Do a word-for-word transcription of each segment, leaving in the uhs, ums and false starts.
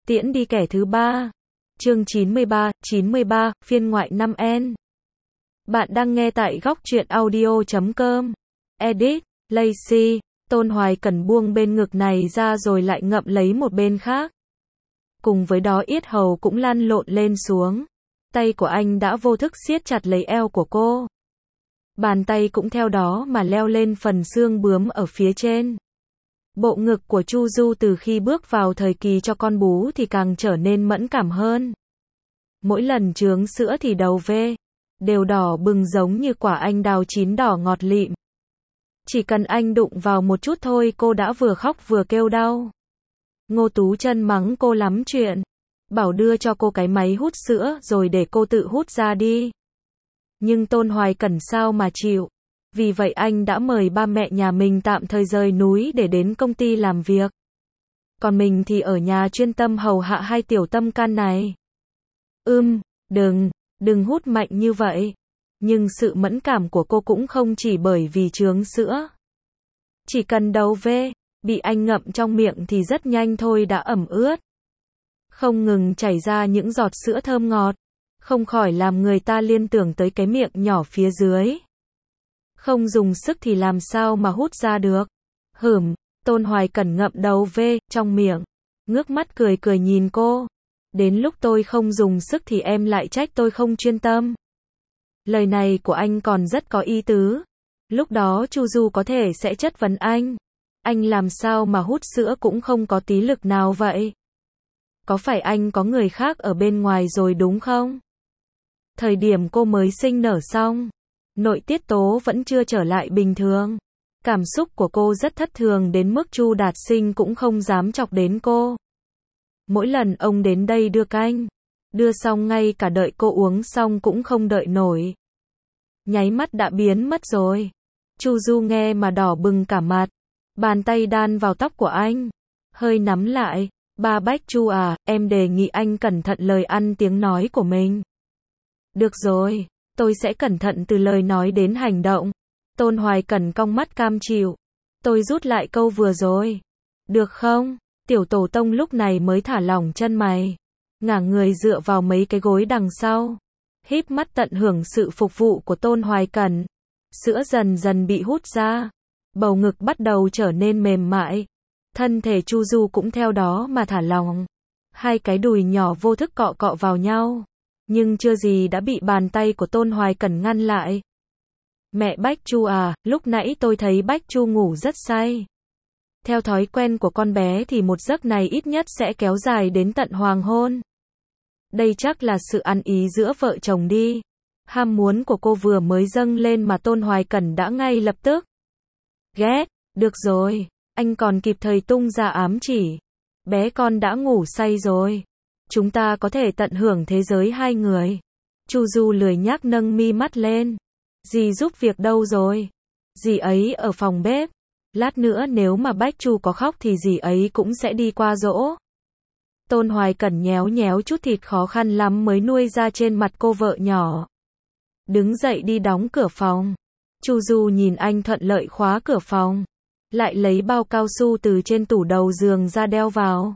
Tiễn đi kẻ thứ ba. Chương chín mươi ba, chín mươi ba, phiên ngoại năm N. Bạn đang nghe tại góc truyện audio chấm com. Edit, Lacey, Tôn Hoài Cẩn buông bên ngực này ra rồi lại ngậm lấy một bên khác. Cùng với đó yết hầu cũng lăn lộn lên xuống. Tay của anh đã vô thức siết chặt lấy eo của cô. Bàn tay cũng theo đó mà leo lên phần xương bướm ở phía trên. Bộ ngực của Chu Du từ khi bước vào thời kỳ cho con bú thì càng trở nên mẫn cảm hơn. Mỗi lần chướng sữa thì đầu ve đều đỏ bừng giống như quả anh đào chín đỏ ngọt lịm. Chỉ cần anh đụng vào một chút thôi cô đã vừa khóc vừa kêu đau. Ngô Tú Chân mắng cô lắm chuyện, bảo đưa cho cô cái máy hút sữa rồi để cô tự hút ra đi. Nhưng Tôn Hoài Cẩn sao mà chịu. Vì vậy anh đã mời ba mẹ nhà mình tạm thời rời núi để đến công ty làm việc. Còn mình thì ở nhà chuyên tâm hầu hạ hai tiểu tâm can này. Ưm, đừng, đừng hút mạnh như vậy. Nhưng sự mẫn cảm của cô cũng không chỉ bởi vì chướng sữa. Chỉ cần đầu ve bị anh ngậm trong miệng thì rất nhanh thôi đã ẩm ướt. Không ngừng chảy ra những giọt sữa thơm ngọt. Không khỏi làm người ta liên tưởng tới cái miệng nhỏ phía dưới. Không dùng sức thì làm sao mà hút ra được. Hửm, Tôn Hoài Cẩn ngậm đầu ve trong miệng. Ngước mắt cười cười nhìn cô. Đến lúc tôi không dùng sức thì em lại trách tôi không chuyên tâm. Lời này của anh còn rất có ý tứ. Lúc đó Chu Du có thể sẽ chất vấn anh. Anh làm sao mà hút sữa cũng không có tí lực nào vậy? Có phải anh có người khác ở bên ngoài rồi đúng không? Thời điểm cô mới sinh nở xong, nội tiết tố vẫn chưa trở lại bình thường. Cảm xúc của cô rất thất thường đến mức Chu Đạt Sinh cũng không dám chọc đến cô. Mỗi lần ông đến đây đưa canh, đưa xong ngay cả đợi cô uống xong cũng không đợi nổi. Nháy mắt đã biến mất rồi. Chu Du nghe mà đỏ bừng cả mặt. Bàn tay đan vào tóc của anh, hơi nắm lại. Ba Bách Chu à, em đề nghị anh cẩn thận lời ăn tiếng nói của mình. Được rồi, tôi sẽ cẩn thận từ lời nói đến hành động. Tôn Hoài Cẩn cong mắt cam chịu. Tôi rút lại câu vừa rồi. Được không? Tiểu tổ tông lúc này mới thả lỏng chân mày. Ngả người dựa vào mấy cái gối đằng sau. Híp mắt tận hưởng sự phục vụ của Tôn Hoài Cẩn. Sữa dần dần bị hút ra. Bầu ngực bắt đầu trở nên mềm mại. Thân thể Chu Du cũng theo đó mà thả lỏng. Hai cái đùi nhỏ vô thức cọ cọ vào nhau. Nhưng chưa gì đã bị bàn tay của Tôn Hoài Cẩn ngăn lại. Mẹ Bách Chu à, lúc nãy tôi thấy Bách Chu ngủ rất say. Theo thói quen của con bé thì một giấc này ít nhất sẽ kéo dài đến tận hoàng hôn. Đây chắc là sự ăn ý giữa vợ chồng đi. Ham muốn của cô vừa mới dâng lên mà Tôn Hoài Cẩn đã ngay lập tức. Ghét, được rồi, anh còn kịp thời tung ra ám chỉ. Bé con đã ngủ say rồi. Chúng ta có thể tận hưởng thế giới hai người. Chu Du lười nhác nâng mi mắt lên. Dì giúp việc đâu rồi? Dì ấy ở phòng bếp. Lát nữa nếu mà Bách Chu có khóc thì dì ấy cũng sẽ đi qua dỗ. Tôn Hoài Cẩn nhéo nhéo chút thịt khó khăn lắm mới nuôi ra trên mặt cô vợ nhỏ. Đứng dậy đi đóng cửa phòng. Chu Du nhìn anh thuận lợi khóa cửa phòng. Lại lấy bao cao su từ trên tủ đầu giường ra đeo vào.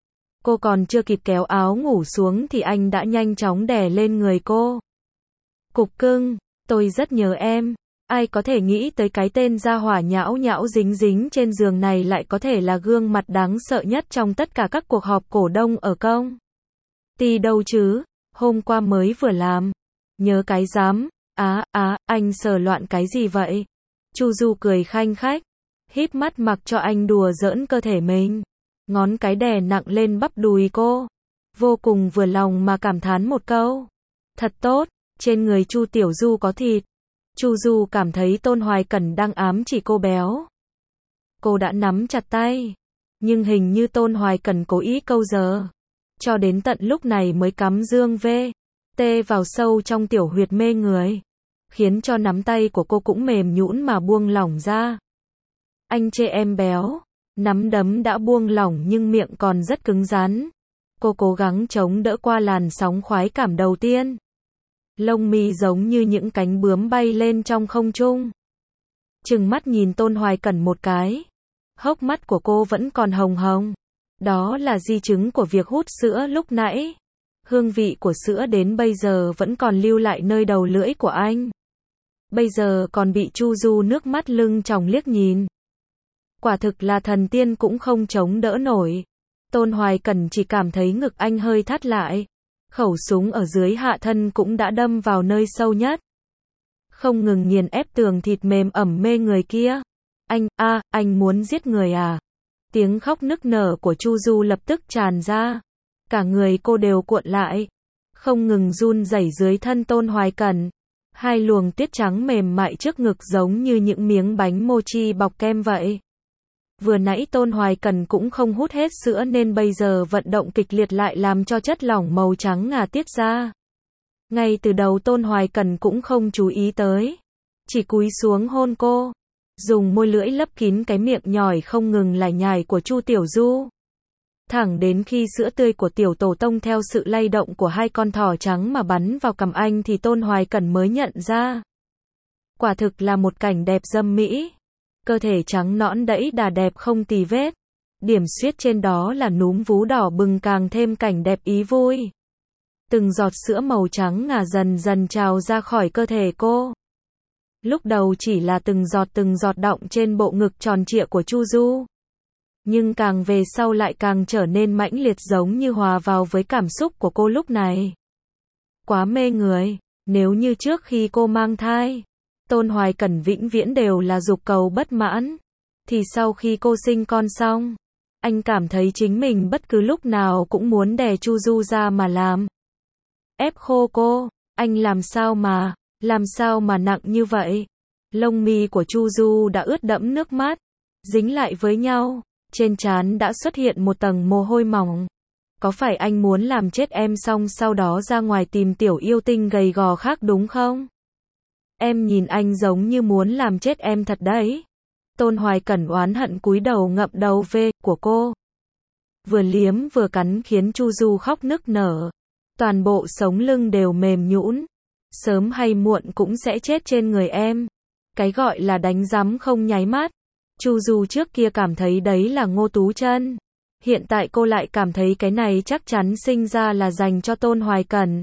Cô còn chưa kịp kéo áo ngủ xuống thì anh đã nhanh chóng đè lên người cô. Cục cưng, tôi rất nhớ em. Ai có thể nghĩ tới cái tên gia hỏa nhão nhão dính dính trên giường này lại có thể là gương mặt đáng sợ nhất trong tất cả các cuộc họp cổ đông ở công ty đâu chứ, hôm qua mới vừa làm. Nhớ cái dám, á, á, anh sờ loạn cái gì vậy? Chu Du cười khanh khách, híp mắt mặc cho anh đùa giỡn cơ thể mình. Ngón cái đè nặng lên bắp đùi cô. Vô cùng vừa lòng mà cảm thán một câu. Thật tốt, trên người Chu Tiểu Du có thịt. Chu Du cảm thấy Tôn Hoài Cẩn đang ám chỉ cô béo. Cô đã nắm chặt tay. Nhưng hình như Tôn Hoài Cẩn cố ý câu giờ. Cho đến tận lúc này mới cắm dương vê tê vào sâu trong tiểu huyệt mê người. Khiến cho nắm tay của cô cũng mềm nhũn mà buông lỏng ra. Anh chê em béo. Nắm đấm đã buông lỏng nhưng miệng còn rất cứng rắn. Cô cố gắng chống đỡ qua làn sóng khoái cảm đầu tiên. Lông mi giống như những cánh bướm bay lên trong không trung. Trừng mắt nhìn Tôn Hoài Cẩn một cái. Hốc mắt của cô vẫn còn hồng hồng. Đó là di chứng của việc hút sữa lúc nãy. Hương vị của sữa đến bây giờ vẫn còn lưu lại nơi đầu lưỡi của anh. Bây giờ còn bị Chu Du nước mắt lưng tròng liếc nhìn. Quả thực là thần tiên cũng không chống đỡ nổi. Tôn Hoài Cẩn chỉ cảm thấy ngực anh hơi thắt lại. Khẩu súng ở dưới hạ thân cũng đã đâm vào nơi sâu nhất. Không ngừng nghiền ép tường thịt mềm ẩm mê người kia. Anh, a, anh muốn giết người à? Tiếng khóc nức nở của Chu Du lập tức tràn ra. Cả người cô đều cuộn lại. Không ngừng run rẩy dưới thân Tôn Hoài Cẩn. Hai luồng tuyết trắng mềm mại trước ngực giống như những miếng bánh mochi bọc kem vậy. Vừa nãy Tôn Hoài Cẩn cũng không hút hết sữa nên bây giờ vận động kịch liệt lại làm cho chất lỏng màu trắng ngà tiết ra. Ngay từ đầu Tôn Hoài Cẩn cũng không chú ý tới. Chỉ cúi xuống hôn cô. Dùng môi lưỡi lấp kín cái miệng nhỏi không ngừng lải nhải của Chu Tiểu Du. Thẳng đến khi sữa tươi của Tiểu Tổ Tông theo sự lay động của hai con thỏ trắng mà bắn vào cằm anh thì Tôn Hoài Cẩn mới nhận ra. Quả thực là một cảnh đẹp dâm mỹ. Cơ thể trắng nõn đẫy đà đẹp không tì vết. Điểm xuyết trên đó là núm vú đỏ bừng càng thêm cảnh đẹp ý vui. Từng giọt sữa màu trắng ngà dần dần trào ra khỏi cơ thể cô. Lúc đầu chỉ là từng giọt từng giọt đọng trên bộ ngực tròn trịa của Chu Du. Nhưng càng về sau lại càng trở nên mãnh liệt giống như hòa vào với cảm xúc của cô lúc này. Quá mê người, nếu như trước khi cô mang thai, Tôn Hoài Cẩn vĩnh viễn đều là dục cầu bất mãn. Thì sau khi cô sinh con xong, anh cảm thấy chính mình bất cứ lúc nào cũng muốn đè Chu Du ra mà làm. Ép khô cô, anh làm sao mà, làm sao mà nặng như vậy. Lông mi của Chu Du đã ướt đẫm nước mắt, dính lại với nhau, trên trán đã xuất hiện một tầng mồ hôi mỏng. Có phải anh muốn làm chết em xong sau đó ra ngoài tìm tiểu yêu tinh gầy gò khác đúng không? Em nhìn anh giống như muốn làm chết em thật đấy. Tôn Hoài Cẩn oán hận cúi đầu ngậm đầu về của cô. Vừa liếm vừa cắn khiến Chu Du khóc nức nở. Toàn bộ sống lưng đều mềm nhũn. Sớm hay muộn cũng sẽ chết trên người em. Cái gọi là đánh rắm không nháy mắt. Chu Du trước kia cảm thấy đấy là Ngô Tú Chân. Hiện tại cô lại cảm thấy cái này chắc chắn sinh ra là dành cho Tôn Hoài Cẩn.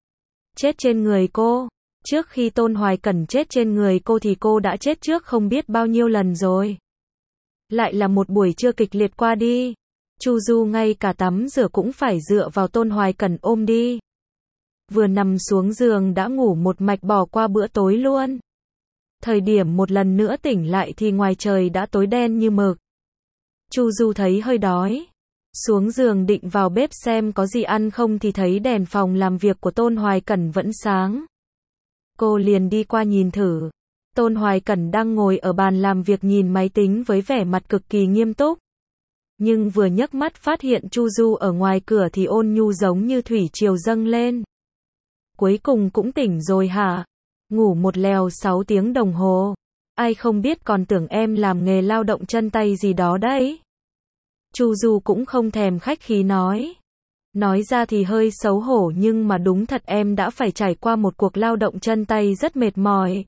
Chết trên người cô. Trước khi Tôn Hoài Cẩn chết trên người cô thì cô đã chết trước không biết bao nhiêu lần rồi. Lại là một buổi trưa kịch liệt qua đi. Chu Du ngay cả tắm rửa cũng phải dựa vào Tôn Hoài Cẩn ôm đi. Vừa nằm xuống giường đã ngủ một mạch bỏ qua bữa tối luôn. Thời điểm một lần nữa tỉnh lại thì ngoài trời đã tối đen như mực. Chu Du thấy hơi đói. Xuống giường định vào bếp xem có gì ăn không thì thấy đèn phòng làm việc của Tôn Hoài Cẩn vẫn sáng. Cô liền đi qua nhìn thử. Tôn Hoài Cẩn đang ngồi ở bàn làm việc nhìn máy tính với vẻ mặt cực kỳ nghiêm túc. Nhưng vừa nhấc mắt phát hiện Chu Du ở ngoài cửa thì ôn nhu giống như thủy triều dâng lên. Cuối cùng cũng tỉnh rồi hả? Ngủ một lèo sáu tiếng đồng hồ. Ai không biết còn tưởng em làm nghề lao động chân tay gì đó đấy. Chu Du cũng không thèm khách khí nói. Nói ra thì hơi xấu hổ nhưng mà đúng thật em đã phải trải qua một cuộc lao động chân tay rất mệt mỏi.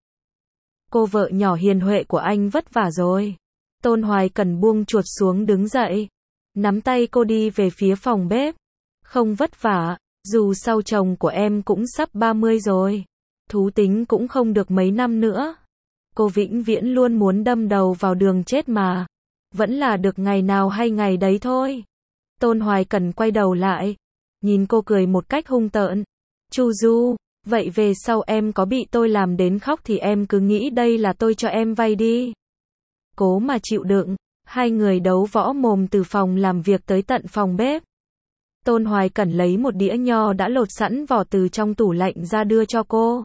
Cô vợ nhỏ hiền huệ của anh vất vả rồi. Tôn Hoài Cẩn buông chuột xuống đứng dậy. Nắm tay cô đi về phía phòng bếp. Không vất vả, dù sao chồng của em cũng sắp ba mươi rồi. Thú tính cũng không được mấy năm nữa. Cô vĩnh viễn luôn muốn đâm đầu vào đường chết mà. Vẫn là được ngày nào hay ngày đấy thôi. Tôn Hoài Cẩn quay đầu lại. Nhìn cô cười một cách hung tợn. Chu Du, vậy về sau em có bị tôi làm đến khóc thì em cứ nghĩ đây là tôi cho em vay đi. Cố mà chịu đựng. Hai người đấu võ mồm từ phòng làm việc tới tận phòng bếp. Tôn Hoài Cẩn lấy một đĩa nho đã lột sẵn vỏ từ trong tủ lạnh ra đưa cho cô.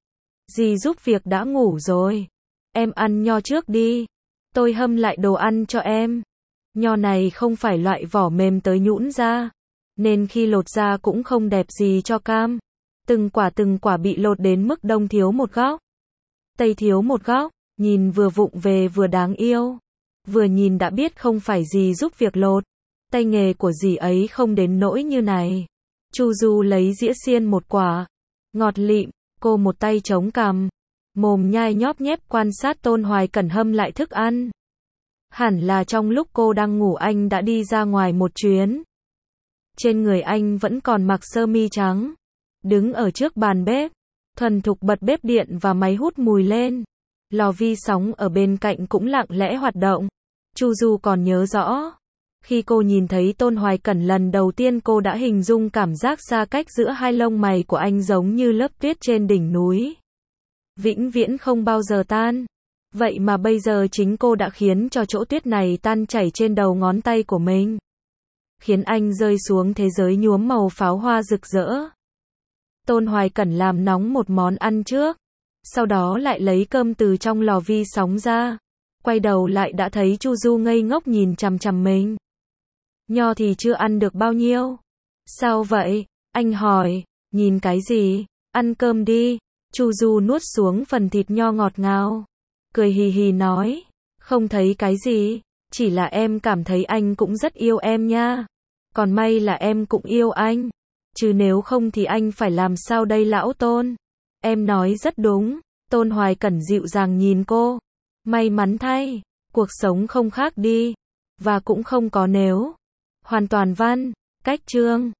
Dì giúp việc đã ngủ rồi. Em ăn nho trước đi. Tôi hâm lại đồ ăn cho em. Nho này không phải loại vỏ mềm tới nhũn ra. Nên khi lột ra cũng không đẹp gì cho cam. Từng quả từng quả bị lột đến mức đông thiếu một góc. Tây thiếu một góc. Nhìn vừa vụng về vừa đáng yêu. Vừa nhìn đã biết không phải dì giúp việc lột. Tay nghề của dì ấy không đến nỗi như này. Chu Du lấy dĩa xiên một quả. Ngọt lịm, cô một tay chống cằm. Mồm nhai nhóp nhép quan sát Tôn Hoài Cẩn hâm lại thức ăn. Hẳn là trong lúc cô đang ngủ anh đã đi ra ngoài một chuyến. Trên người anh vẫn còn mặc sơ mi trắng. Đứng ở trước bàn bếp, thuần thục bật bếp điện và máy hút mùi lên. Lò vi sóng ở bên cạnh cũng lặng lẽ hoạt động. Chu Du còn nhớ rõ. Khi cô nhìn thấy Tôn Hoài Cẩn lần đầu tiên cô đã hình dung cảm giác xa cách giữa hai lông mày của anh giống như lớp tuyết trên đỉnh núi. Vĩnh viễn không bao giờ tan. Vậy mà bây giờ chính cô đã khiến cho chỗ tuyết này tan chảy trên đầu ngón tay của mình. Khiến anh rơi xuống thế giới nhuốm màu pháo hoa rực rỡ. Tôn Hoài Cẩn làm nóng một món ăn trước. Sau đó lại lấy cơm từ trong lò vi sóng ra. Quay đầu lại đã thấy Chu Du ngây ngốc nhìn chằm chằm mình. Nho thì chưa ăn được bao nhiêu. Sao vậy? Anh hỏi. Nhìn cái gì? Ăn cơm đi. Chu Du nuốt xuống phần thịt nho ngọt ngào. Cười hì hì nói. Không thấy cái gì. Chỉ là em cảm thấy anh cũng rất yêu em nha. Còn may là em cũng yêu anh. Chứ nếu không thì anh phải làm sao đây lão Tôn? Em nói rất đúng. Tôn Hoài Cẩn dịu dàng nhìn cô. May mắn thay. Cuộc sống không khác đi. Và cũng không có nếu. Hoàn toàn văn. Cách chương.